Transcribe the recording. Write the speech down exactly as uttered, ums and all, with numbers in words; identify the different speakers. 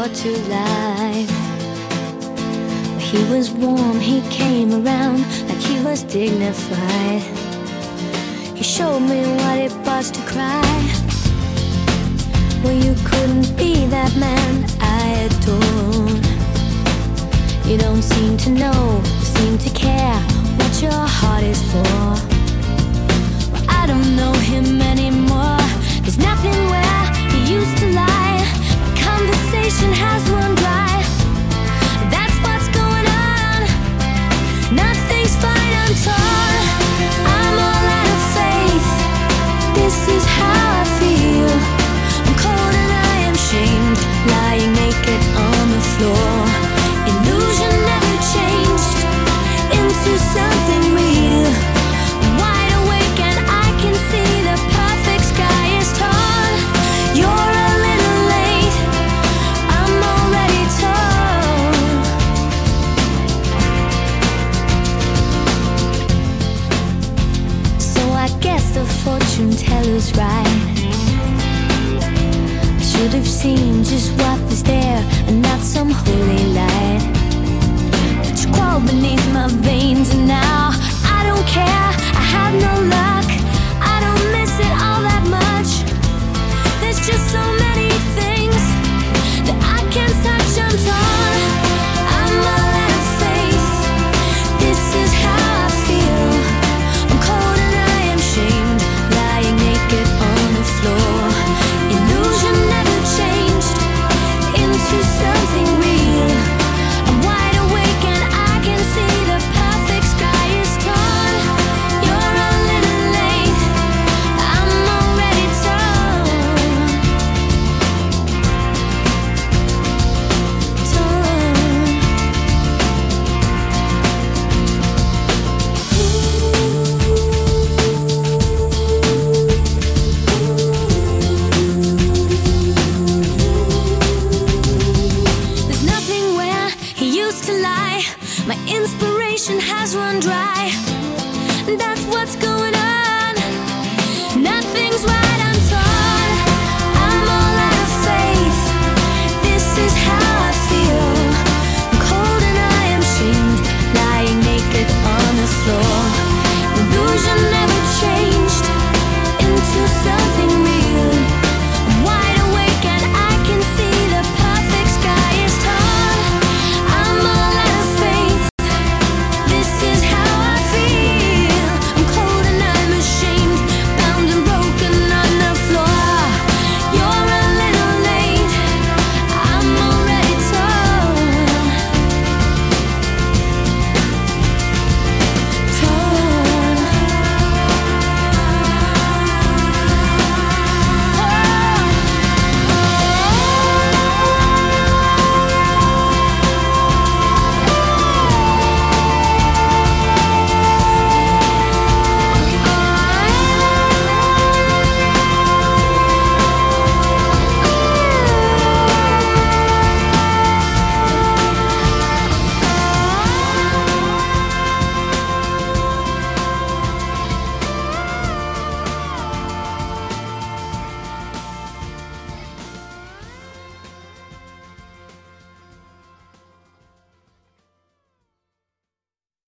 Speaker 1: brought to life. He was warm, he came around like he was dignified. He showed me what it was to cry. Well, you couldn't be that man I adored. You don't seem to know, seem to care what your heart is for. Well, I don't know him anymore. There's nothing where he used to lie. The conversation has run dry. That's what's going on. Nothing's fine, I'm torn. I'm all out of faith. This is how I feel. I'm cold and I am shamed, lying naked on the floor. Illusion never changed into something real. I'm wide awake and I can see the perfect sky is torn. You're a little late, I'm already torn. So I guess the fortune teller's right. I should have seen just what was there and not some holy light. But you crawled beneath my veins and now I don't care, I have no luck. I don't miss it all that much. There's just so many things that I can't touch, I'm torn. I'm all out of faith. This is how I feel. I'm cold and I am shamed, lying naked on the floor. Illusion never changed into something real. I'm wide awake and I can see the perfect sky is torn. You're a little late, I'm already torn. Torn. There's nothing where he used to lie. My inspiration has run dry. That's what's going on. Nothing's right, I'm torn. I'm all out of faith. This is how